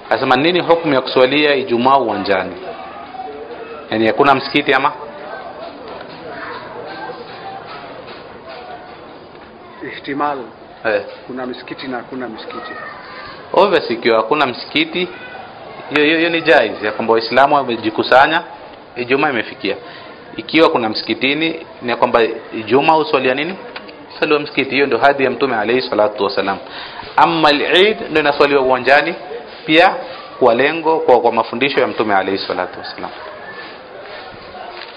Asema nini hukumu ya kuswalia Ijumaa uwanjani? Yani hakuna msikiti ama? Ihtimal. Kuna msikiti na hakuna msikiti. Obviously ikiwa hakuna msikiti, hiyo ni jaiz ya kwamba Waislamu wamejikusanya, Ijumaa imefikia. Ikiwa kuna msikitini ni kwamba Ijumaa uswalia nini? Swali wa msikiti. Hiyo ndio hadi ya Mtume alayhi salatu wasalam. Amma al-Eid ndio inaswaliwa uwanjani pia kwa lengo kwa mafundisho ya Mtume alayhi salatu wasalam.